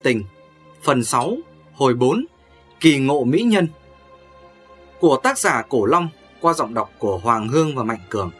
Tình phần 6 hồi 4 Kỳ ngộ mỹ nhân của tác giả Cổ Long qua giọng đọc của Hoàng Hương và Mạnh Cường.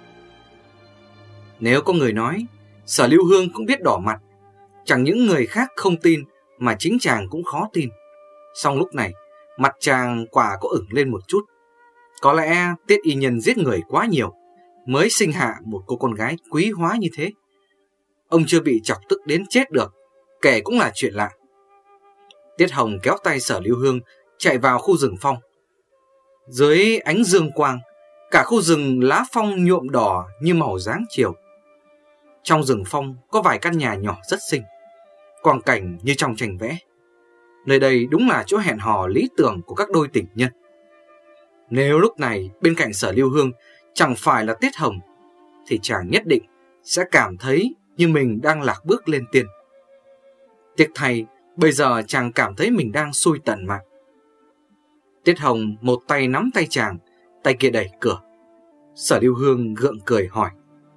Nếu có người nói Sở Lưu Hương cũng biết đỏ mặt, chẳng những người khác không tin mà chính chàng cũng khó tin. Song lúc này mặt chàng quả có ửng lên một chút. Có lẽ Tiết Y Nhân giết người quá nhiều mới sinh hạ một cô con gái quý hóa như thế. Ông chưa bị chọc tức đến chết được, kể cũng là chuyện lạ. Tiết Hồng kéo tay Sở Lưu Hương chạy vào khu rừng phong. Dưới ánh dương quang, cả khu rừng lá phong nhuộm đỏ như màu dáng chiều. Trong rừng phong có vài căn nhà nhỏ rất xinh, quang cảnh như trong tranh vẽ. Nơi đây đúng là chỗ hẹn hò lý tưởng của các đôi tình nhân. Nếu lúc này bên cạnh Sở Lưu Hương chẳng phải là Tiết Hồng, thì chàng nhất định sẽ cảm thấy như mình đang lạc bước lên tiên. Tiếc thay, bây giờ chàng cảm thấy mình đang xui tận mạng. Tiết Hồng một tay nắm tay chàng, tay kia đẩy cửa. Sở Lưu Hương gượng cười hỏi: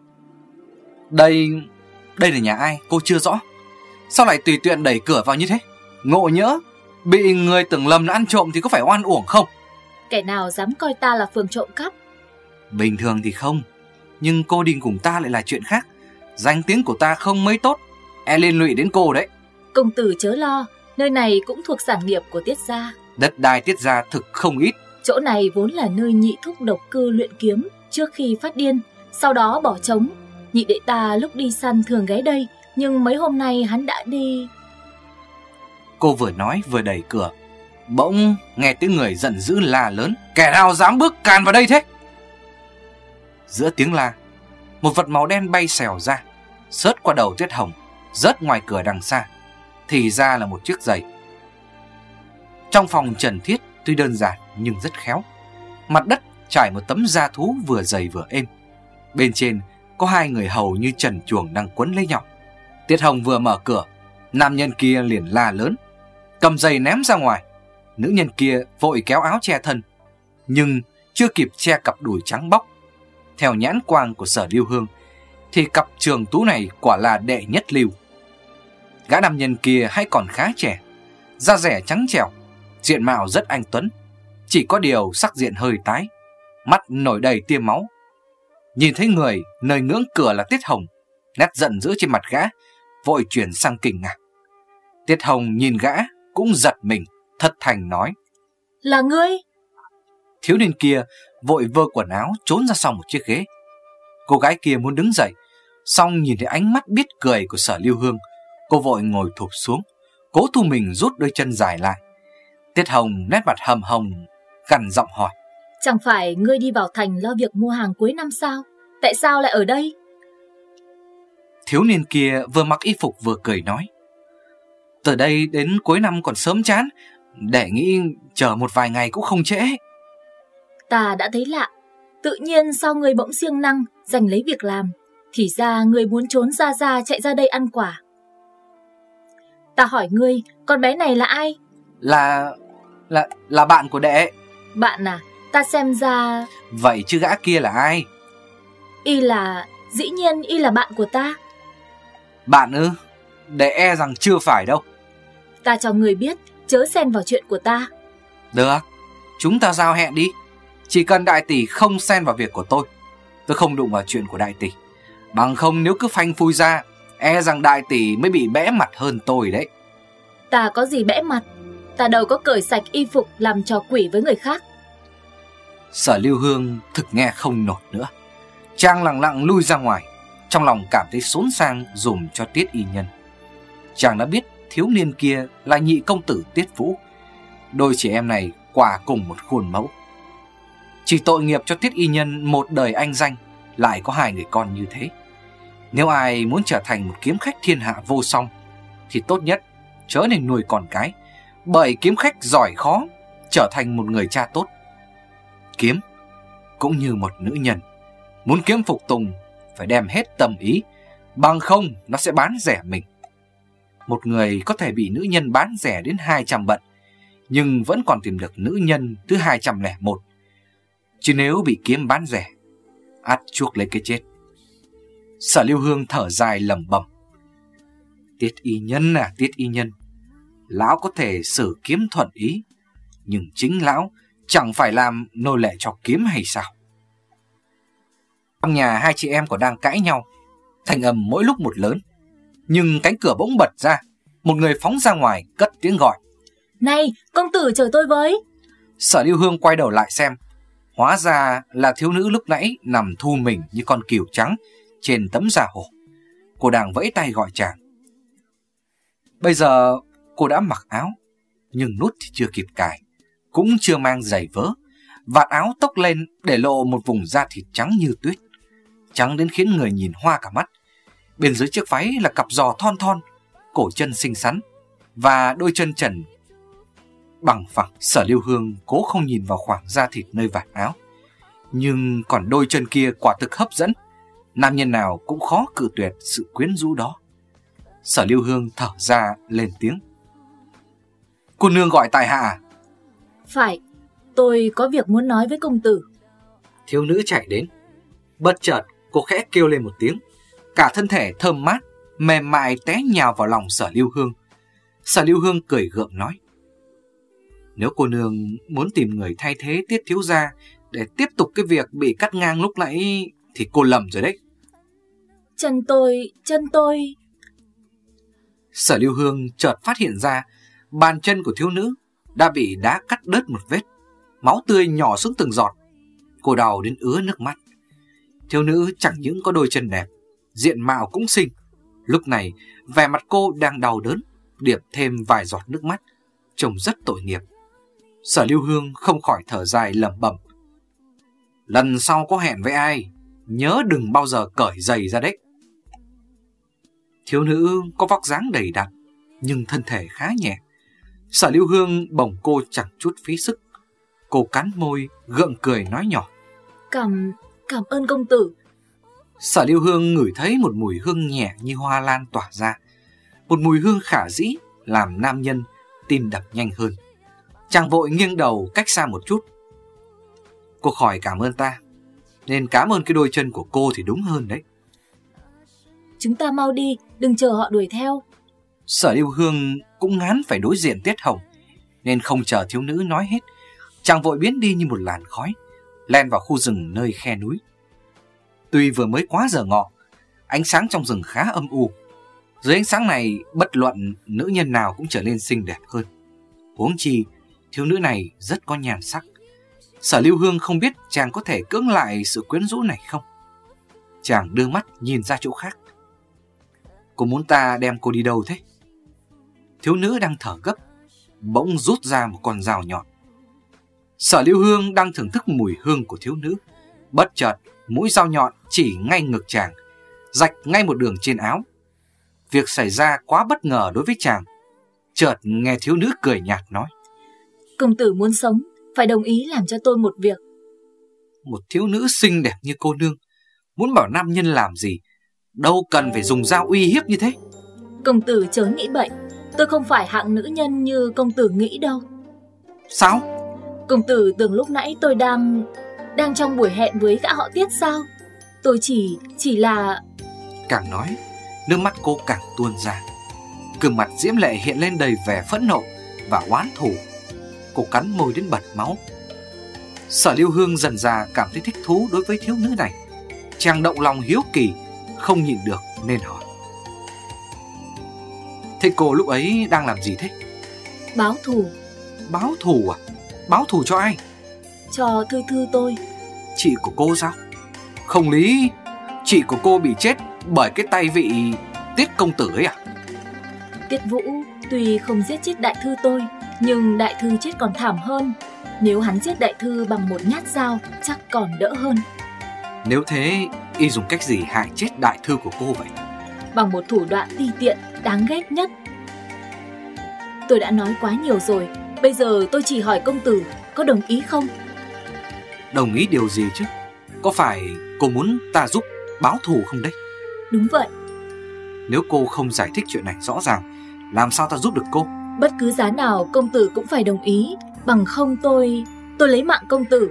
Đây là nhà ai cô chưa rõ? Sao lại tùy tiện đẩy cửa vào như thế? Ngộ nhỡ bị người tưởng lầm là ăn trộm thì có phải oan uổng không? Kẻ nào dám coi ta là phường trộm cắp? Bình thường thì không, nhưng cô đi cùng ta lại là chuyện khác. Danh tiếng của ta không mấy tốt, liên lụy đến cô đấy. Công tử chớ lo, nơi này cũng thuộc sản nghiệp của Tiết gia. Đất đai Tiết gia thực không ít. Chỗ này vốn là nơi nhị thúc độc cư luyện kiếm trước khi phát điên, sau đó bỏ trống. Nhị đệ ta lúc đi săn thường ghé đây, nhưng mấy hôm nay hắn đã đi. Cô vừa nói vừa đẩy cửa, bỗng nghe tiếng người giận dữ la lớn: Kẻ nào dám bước càn vào đây thế? Giữa tiếng la, một vật màu đen bay xèo ra, xớt qua đầu Tiết Hồng, rớt ngoài cửa đằng xa. Thì ra là một chiếc giày. Trong phòng trần thiết tuy đơn giản nhưng rất khéo. Mặt đất trải một tấm da thú vừa dày vừa êm. Bên trên có hai người hầu như trần truồng đang quấn lấy nhau. Tiết Hồng vừa mở cửa, nam nhân kia liền la lớn, cầm giày ném ra ngoài. Nữ nhân kia vội kéo áo che thân, nhưng chưa kịp che cặp đùi trắng bóc. Theo nhãn quang của Sở Lưu Hương thì cặp trường tú này quả là đệ nhất lưu. Gã nam nhân kia hay còn khá trẻ, da dẻ trắng trẻo, diện mạo rất anh tuấn, chỉ có điều sắc diện hơi tái, mắt nổi đầy tia máu. Nhìn thấy người nơi ngưỡng cửa là Tiết Hồng, nét giận dữ trên mặt gã vội chuyển sang kinh ngạc. Tiết Hồng nhìn gã cũng giật mình, thất thành nói: Là ngươi? Thiếu niên kia vội vơ quần áo trốn ra sau một chiếc ghế. Cô gái kia muốn đứng dậy, song nhìn thấy ánh mắt biết cười của Sở Lưu Hương, cô vội ngồi thụp xuống, cố thu mình rút đôi chân dài lại. Tiết Hồng nét mặt hầm hồng, gằn giọng hỏi: Chẳng phải ngươi đi vào thành lo việc mua hàng cuối năm sao? Tại sao lại ở đây? Thiếu niên kia vừa mặc y phục vừa cười nói: Từ đây đến cuối năm còn sớm chán, để nghĩ chờ một vài ngày cũng không trễ. Ta đã thấy lạ, tự nhiên sao ngươi bỗng siêng năng giành lấy việc làm? Thì ra ngươi muốn trốn ra chạy ra đây ăn quả. Ta hỏi ngươi, con bé này là ai? Là bạn của đệ. Bạn à? Ta xem ra... Vậy chứ gã kia là ai? Dĩ nhiên y là bạn của ta. Bạn ư? Đệ e rằng chưa phải đâu. Ta cho người biết, chớ xen vào chuyện của ta. Được, chúng ta giao hẹn đi. Chỉ cần đại tỷ không xen vào việc của tôi không đụng vào chuyện của đại tỷ. Bằng không nếu cứ phanh phui ra, e rằng đại tỷ mới bị bẽ mặt hơn tôi đấy. Ta có gì bẽ mặt? Ta đâu có cởi sạch y phục làm trò quỷ với người khác. Sở Lưu Hương thực nghe không nổi nữa. Chàng lặng lặng lui ra ngoài, trong lòng cảm thấy xốn sang dùm cho Tiết Y Nhân. Chàng đã biết thiếu niên kia là nhị công tử Tiết Vũ. Đôi chị em này quả cùng một khuôn mẫu. Chỉ tội nghiệp cho Tiết Y Nhân một đời anh danh lại có hai người con như thế. Nếu ai muốn trở thành một kiếm khách thiên hạ vô song thì tốt nhất chớ nên nuôi con cái, bởi kiếm khách giỏi khó trở thành một người cha tốt. Kiếm cũng như một nữ nhân, muốn kiếm phục tùng phải đem hết tâm ý, bằng không nó sẽ bán rẻ mình. Một người có thể bị nữ nhân bán rẻ đến 200 bận, nhưng vẫn còn tìm được nữ nhân thứ 201. Chứ nếu bị kiếm bán rẻ, ắt chuốc lấy cái chết. Sở Lưu Hương thở dài lẩm bẩm: Tiết Y Nhân à, Tiết Y Nhân, lão có thể sử kiếm thuận ý, nhưng chính lão chẳng phải làm nô lệ cho kiếm hay sao? Trong nhà hai chị em còn đang cãi nhau, thanh âm mỗi lúc một lớn. Nhưng cánh cửa bỗng bật ra, một người phóng ra ngoài cất tiếng gọi: Này, công tử chờ tôi với. Sở Lưu Hương quay đầu lại xem, hóa ra là thiếu nữ lúc nãy nằm thu mình như con cừu trắng trên tấm da hổ. Cô đang vẫy tay gọi chàng. Bây giờ cô đã mặc áo, nhưng nút thì chưa kịp cài, cũng chưa mang giày vớ. Vạt áo tốc lên để lộ một vùng da thịt trắng như tuyết, trắng đến khiến người nhìn hoa cả mắt. Bên dưới chiếc váy là cặp giò thon thon, cổ chân xinh xắn và đôi chân trần bằng phẳng. Sở Lưu Hương cố không nhìn vào khoảng da thịt nơi vạt áo, nhưng còn đôi chân kia quả thực hấp dẫn. Nam nhân nào cũng khó cự tuyệt sự quyến rũ đó. Sở Lưu Hương thở ra lên tiếng: Cô nương gọi tại hạ à? Phải, tôi có việc muốn nói với công tử. Thiếu nữ chạy đến. Bất chợt cô khẽ kêu lên một tiếng, cả thân thể thơm mát, mềm mại té nhào vào lòng Sở Lưu Hương. Sở Lưu Hương cười gượng nói: Nếu cô nương muốn tìm người thay thế Tiết thiếu gia để tiếp tục cái việc bị cắt ngang lúc nãy thì cô lầm rồi đấy. Chân tôi... Sở Lưu Hương chợt phát hiện ra bàn chân của thiếu nữ đã bị đá cắt đứt một vết, máu tươi nhỏ xuống từng giọt. Cô đau đến ứa nước mắt. Thiếu nữ chẳng những có đôi chân đẹp, diện mạo cũng xinh. Lúc này vẻ mặt cô đang đau đớn, điệp thêm vài giọt nước mắt, trông rất tội nghiệp. Sở Lưu Hương không khỏi thở dài lẩm bẩm: Lần sau có hẹn với ai, nhớ đừng bao giờ cởi giày ra đấy. Thiếu nữ có vóc dáng đầy đặn, nhưng thân thể khá nhẹ. Sở Lưu Hương bồng cô chẳng chút phí sức. Cô cắn môi gượng cười nói nhỏ: Cảm ơn công tử. Sở Lưu Hương ngửi thấy một mùi hương nhẹ như hoa lan tỏa ra, một mùi hương khả dĩ làm nam nhân tim đập nhanh hơn. Chàng vội nghiêng đầu cách xa một chút. Cô khỏi cảm ơn ta, nên cảm ơn cái đôi chân của cô thì đúng hơn đấy. Chúng ta mau đi, đừng chờ họ đuổi theo. Sở Lưu Hương cũng ngán phải đối diện Tiết Hồng, nên không chờ thiếu nữ nói hết, chàng vội biến đi như một làn khói, len vào khu rừng nơi khe núi. Tuy vừa mới quá giờ ngọ, ánh sáng trong rừng khá âm u. Dưới ánh sáng này, bất luận nữ nhân nào cũng trở nên xinh đẹp hơn. Huống chi thiếu nữ này rất có nhan sắc. Sở Lưu Hương không biết chàng có thể cưỡng lại sự quyến rũ này không. Chàng đưa mắt nhìn ra chỗ khác. Cô muốn ta đem cô đi đâu thế? Thiếu nữ đang thở gấp, bỗng rút ra một con dao nhọn. Sở Lưu Hương đang thưởng thức mùi hương của thiếu nữ, bất chợt mũi dao nhọn chỉ ngay ngực chàng, rạch ngay một đường trên áo. Việc xảy ra quá bất ngờ đối với chàng. Chợt nghe thiếu nữ cười nhạt nói: Công tử muốn sống, phải đồng ý làm cho tôi một việc. Một thiếu nữ xinh đẹp như cô nương muốn bảo nam nhân làm gì, đâu cần phải dùng dao uy hiếp như thế. Công tử chớ nghĩ bậy, tôi không phải hạng nữ nhân như công tử nghĩ đâu. Sao? Công tử tưởng lúc nãy tôi đang trong buổi hẹn với gã họ Tiết sao? Tôi chỉ là... Càng nói, nước mắt cô càng tuôn ra. Gương mặt diễm lệ hiện lên đầy vẻ phẫn nộ và oán thù. Cô cắn môi đến bật máu. Sở Lưu Hương dần dà cảm thấy thích thú đối với thiếu nữ này. Chàng động lòng hiếu kỳ, không nhịn được nên hỏi: Thế cô lúc ấy đang làm gì thế? Báo thù. Báo thù à? Báo thù cho ai? Cho Thư tôi. Chị của cô sao? Không lý, chị của cô bị chết bởi cái tay vị Tiết công tử ấy à? Tiết Vũ tuy không giết chết đại thư tôi, nhưng đại thư chết còn thảm hơn. Nếu hắn giết đại thư bằng một nhát dao chắc còn đỡ hơn. Nếu thế, y dùng cách gì hại chết đại thư của cô vậy? Bằng một thủ đoạn ti tiện, đáng ghét nhất. Tôi đã nói quá nhiều rồi, bây giờ tôi chỉ hỏi công tử có đồng ý không? Đồng ý điều gì chứ? Có phải cô muốn ta giúp báo thù không đấy? Đúng vậy. Nếu cô không giải thích chuyện này rõ ràng, làm sao ta giúp được cô? Bất cứ giá nào công tử cũng phải đồng ý, bằng không tôi lấy mạng công tử.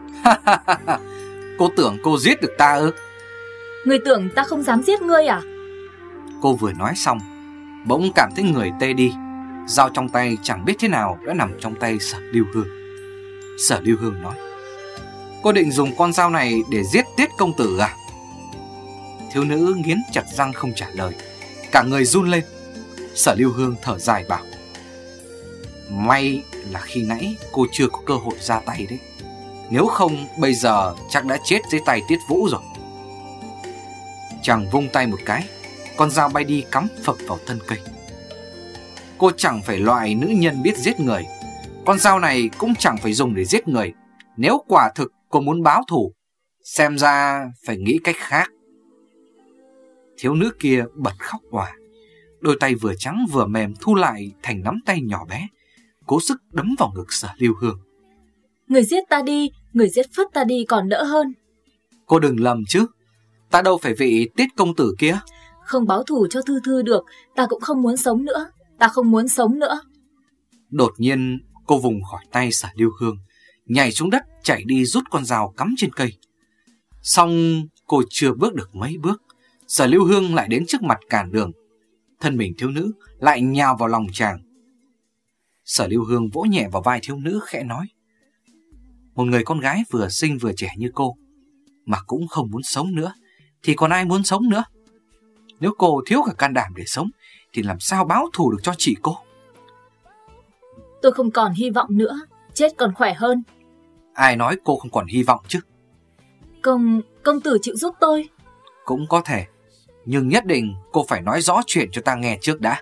Cô tưởng cô giết được ta ư? Người tưởng ta không dám giết ngươi à? Cô vừa nói xong, bỗng cảm thấy người tê đi. Dao trong tay chẳng biết thế nào đã nằm trong tay Sở Lưu Hương. Sở Lưu Hương nói: cô định dùng con dao này để giết Tiết công tử à? Thiếu nữ nghiến chặt răng không trả lời, cả người run lên. Sở Lưu Hương thở dài bảo: may là khi nãy cô chưa có cơ hội ra tay đấy, nếu không bây giờ chắc đã chết dưới tay Tiết Vũ rồi. Chàng vung tay một cái, con dao bay đi cắm phập vào thân cây. Cô chẳng phải loại nữ nhân biết giết người, con dao này cũng chẳng phải dùng để giết người. Nếu quả thực cô muốn báo thù, xem ra phải nghĩ cách khác. Thiếu nữ kia bật khóc òa, đôi tay vừa trắng vừa mềm thu lại thành nắm tay nhỏ bé, cố sức đấm vào ngực Sở Lưu Hương. Người giết ta đi, người giết phất ta đi còn đỡ hơn. Cô đừng lầm chứ, ta đâu phải vị Tiết công tử kia. Không báo thù cho Thư Thư được, ta cũng không muốn sống nữa. Ta không muốn sống nữa. Đột nhiên cô vùng khỏi tay Sở Lưu Hương, nhảy xuống đất chạy đi rút con dao cắm trên cây. Xong cô chưa bước được mấy bước, Sở Lưu Hương lại đến trước mặt cản đường. Thân mình thiếu nữ lại nhào vào lòng chàng. Sở Lưu Hương vỗ nhẹ vào vai thiếu nữ khẽ nói: một người con gái vừa xinh vừa trẻ như cô mà cũng không muốn sống nữa thì còn ai muốn sống nữa? Nếu cô thiếu cả can đảm để sống thì làm sao báo thù được cho chị cô? Tôi không còn hy vọng nữa, chết còn khỏe hơn. Ai nói cô không còn hy vọng chứ? Công tử chịu giúp tôi. Cũng có thể, nhưng nhất định cô phải nói rõ chuyện cho ta nghe trước đã.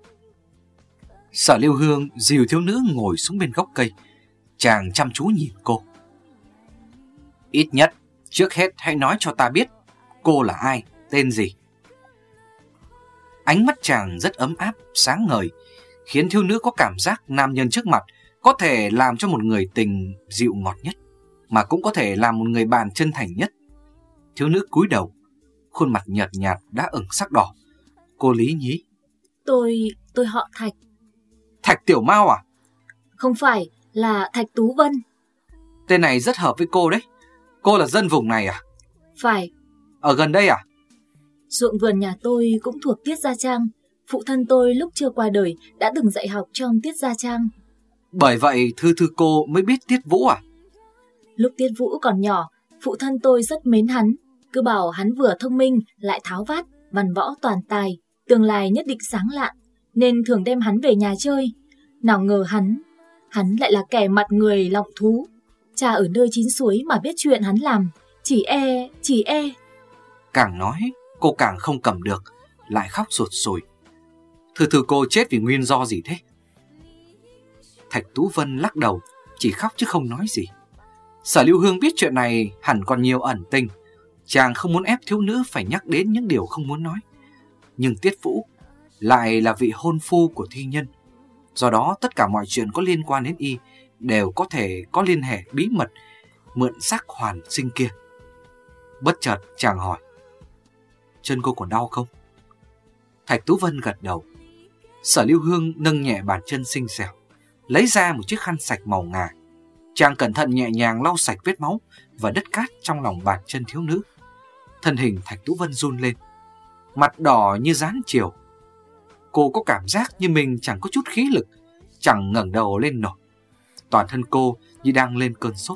Sở Lưu Hương dìu thiếu nữ ngồi xuống bên gốc cây. Chàng chăm chú nhìn cô. Ít nhất, trước hết hãy nói cho ta biết cô là ai, tên gì. Ánh mắt chàng rất ấm áp, sáng ngời, khiến thiếu nữ có cảm giác nam nhân trước mặt có thể làm cho một người tình dịu ngọt nhất, mà cũng có thể làm một người bạn chân thành nhất. Thiếu nữ cúi đầu, khuôn mặt nhợt nhạt đã ửng sắc đỏ. Cô lý nhí: Tôi họ Thạch. Thạch Tiểu Mao à? Không phải, là Thạch Tú Vân. Tên này rất hợp với cô đấy. Cô là dân vùng này à? Phải. Ở gần đây à? Ruộng vườn nhà tôi cũng thuộc Tiết Gia Trang. Phụ thân tôi lúc chưa qua đời đã từng dạy học trong Tiết Gia Trang. Bởi vậy Thư Thư cô mới biết Tiết Vũ à? Lúc Tiết Vũ còn nhỏ, phụ thân tôi rất mến hắn, cứ bảo hắn vừa thông minh lại tháo vát, văn võ toàn tài, tương lai nhất định sáng lạn, nên thường đem hắn về nhà chơi. Nào ngờ hắn lại là kẻ mặt người lọng thú. Cha ở nơi chín suối mà biết chuyện hắn làm, chỉ e. Càng nói cô càng không cầm được, lại khóc sụt sùi. Thư Thư cô chết vì nguyên do gì thế? Thạch Tú Vân lắc đầu, chỉ khóc chứ không nói gì. Sở Lưu Hương biết chuyện này hẳn còn nhiều ẩn tình. Chàng không muốn ép thiếu nữ phải nhắc đến những điều không muốn nói. Nhưng Tiết Vũ lại là vị hôn phu của thi nhân, do đó tất cả mọi chuyện có liên quan đến y đều có thể có liên hệ bí mật mượn xác hoàn sinh kia. Bất chợt chàng hỏi: chân cô còn đau không? Thạch Tú Vân gật đầu. Sở Lưu Hương nâng nhẹ bàn chân xinh xẻo, lấy ra một chiếc khăn sạch màu ngà. Chàng cẩn thận nhẹ nhàng lau sạch vết máu và đất cát trong lòng bàn chân thiếu nữ. Thân hình Thạch Tú Vân run lên, mặt đỏ như rán chiều. Cô có cảm giác như mình chẳng có chút khí lực, chẳng ngẩng đầu lên nổi. Toàn thân cô như đang lên cơn sốt.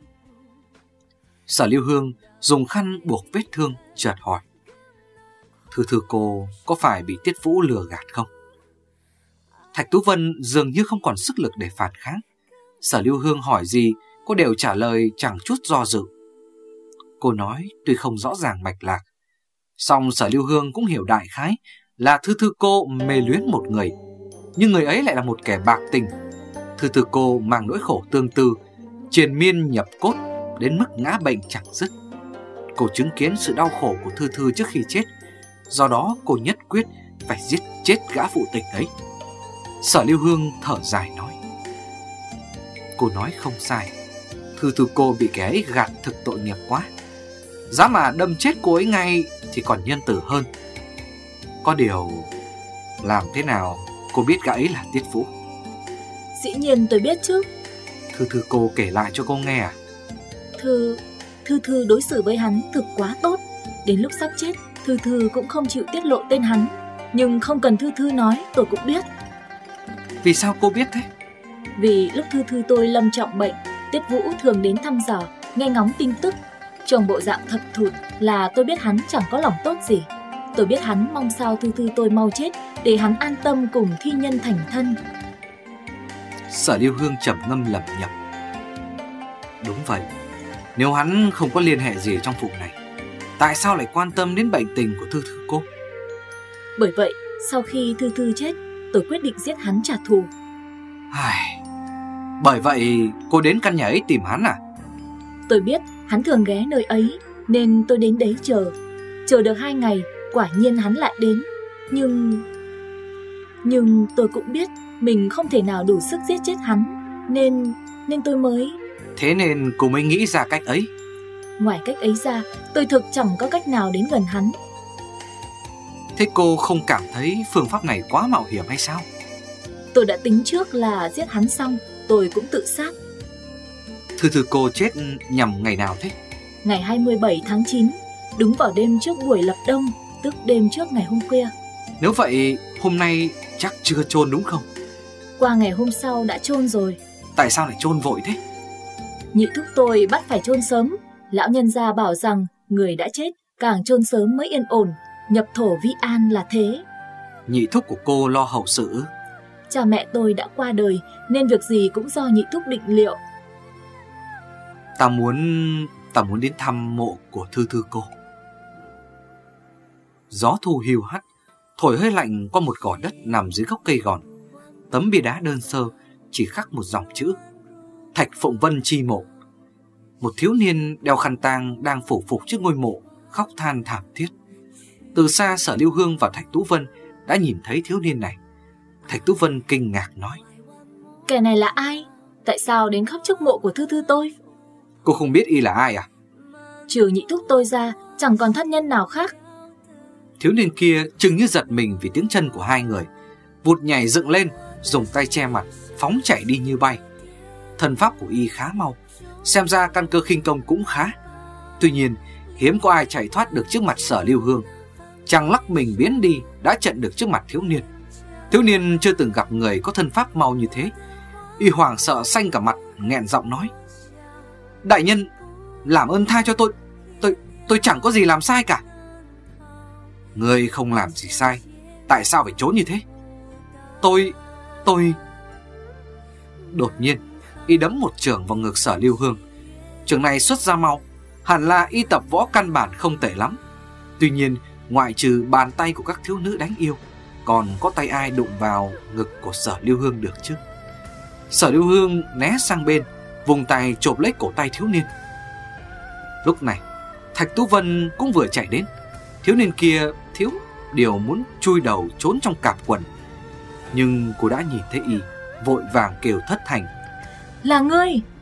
Sở Lưu Hương dùng khăn buộc vết thương, chợt hỏi: Thư Thư cô có phải bị Tiết Vũ lừa gạt không? Thạch Tú Vân dường như không còn sức lực để phản kháng. Sở Lưu Hương hỏi gì cô đều trả lời chẳng chút do dự. Cô nói tuy không rõ ràng mạch lạc, song Sở Lưu Hương cũng hiểu đại khái là Thư Thư cô mê luyến một người, nhưng người ấy lại là một kẻ bạc tình. Thư Thư cô mang nỗi khổ tương tư, triền miên nhập cốt đến mức ngã bệnh chẳng dứt. Cô chứng kiến sự đau khổ của Thư Thư trước khi chết, do đó cô nhất quyết phải giết chết gã phụ tình ấy. Sở Lưu Hương thở dài nói: cô nói không sai, Thư Thư cô bị kẻ ấy gạt thực tội nghiệp quá. Giá mà đâm chết cô ấy ngay thì còn nhân từ hơn. Có điều, làm thế nào cô biết gã ấy là Tiết Vũ? Dĩ nhiên tôi biết chứ. Thư Thư cô kể lại cho cô nghe à? Thư đối xử với hắn thực quá tốt. Đến lúc sắp chết, Thư cũng không chịu tiết lộ tên hắn. Nhưng không cần Thư nói, tôi cũng biết. Vì sao cô biết thế? Vì lúc Thư Thư tôi lâm trọng bệnh, Tiết Vũ thường đến thăm dò, nghe ngóng tin tức. Trong bộ dạng thập thụt là tôi biết hắn chẳng có lòng tốt gì. Tôi biết hắn mong sao Thư Thư tôi mau chết để hắn an tâm cùng thi nhân thành thân. Sở Lưu Hương trầm ngâm lẩm nhẩm. Đúng vậy, nếu hắn không có liên hệ gì trong vụ này, tại sao lại quan tâm đến bệnh tình của Thư Thư cô? Bởi vậy, sau khi Thư Thư chết, tôi quyết định giết hắn trả thù. Bởi vậy cô đến căn nhà ấy tìm hắn à? Tôi biết hắn thường ghé nơi ấy, nên tôi đến đấy chờ. Chờ được 2 ngày, quả nhiên hắn lại đến. Nhưng tôi cũng biết mình không thể nào đủ sức giết chết hắn, nên tôi mới... Thế nên cô mới nghĩ ra cách ấy. Ngoài cách ấy ra, tôi thực chẳng có cách nào đến gần hắn. Thế cô không cảm thấy phương pháp này quá mạo hiểm hay sao? Tôi đã tính trước là giết hắn xong, tôi cũng tự sát. Thư Thư cô chết nhằm ngày nào thế? Ngày 27 tháng 9, đúng vào đêm trước buổi lập đông, tức đêm trước ngày hôm khuya. Nếu vậy, hôm nay chắc chưa chôn đúng không? Qua ngày hôm sau đã chôn rồi. Tại sao lại chôn vội thế? Nhị thúc tôi bắt phải chôn sớm. Lão nhân gia bảo rằng người đã chết càng chôn sớm mới yên ổn, nhập thổ vi an là thế. Nhị thúc của cô lo hậu sự? Cha mẹ tôi đã qua đời nên việc gì cũng do nhị thúc định liệu. Ta muốn đến thăm mộ của Thư Thư cô. Gió thu hiu hắt, thổi hơi lạnh qua một gò đất nằm dưới gốc cây gòn. Tấm bia đá đơn sơ chỉ khắc một dòng chữ: Thạch Phụng Vân chi mộ. Một thiếu niên đeo khăn tang đang phủ phục trước ngôi mộ, khóc than thảm thiết. Từ xa Sở Lưu Hương và Thạch Tú Vân đã nhìn thấy thiếu niên này. Thạch Tú Vân kinh ngạc nói: Kẻ này là ai? Tại sao đến khóc trước mộ của Thư Thư tôi? Cô không biết y là ai à? Trừ nhị thúc tôi ra, chẳng còn thân nhân nào khác. Thiếu niên kia chừng như giật mình vì tiếng chân của hai người, vụt nhảy dựng lên, dùng tay che mặt, phóng chạy đi như bay. Thân pháp của y khá mau, xem ra căn cơ khinh công cũng khá. Tuy nhiên, hiếm có ai chạy thoát được trước mặt Sở Lưu Hương. Chàng lắc mình biến đi đã chặn được trước mặt thiếu niên. Thiếu niên chưa từng gặp người có thân pháp mau như thế. Y hoảng sợ xanh cả mặt, nghẹn giọng nói: Đại nhân, làm ơn tha cho tôi chẳng có gì làm sai cả. Ngươi không làm gì sai, tại sao phải trốn như thế? Tôi... Đột nhiên, y đấm một chưởng vào ngực Sở Lưu Hương. Chưởng này xuất ra mau, hẳn là y tập võ căn bản không tệ lắm. Tuy nhiên, ngoại trừ bàn tay của các thiếu nữ đánh yêu, còn có tay ai đụng vào ngực của Sở Lưu Hương được chứ? Sở Lưu Hương né sang bên, vùng tay chộp lấy cổ tay thiếu niên. Lúc này, Thạch Tú Vân cũng vừa chạy đến. Thiếu niên kia thiếu điều muốn chui đầu trốn trong cạp quần, nhưng cô đã nhìn thấy y, vội vàng kêu thất thành: Là ngươi!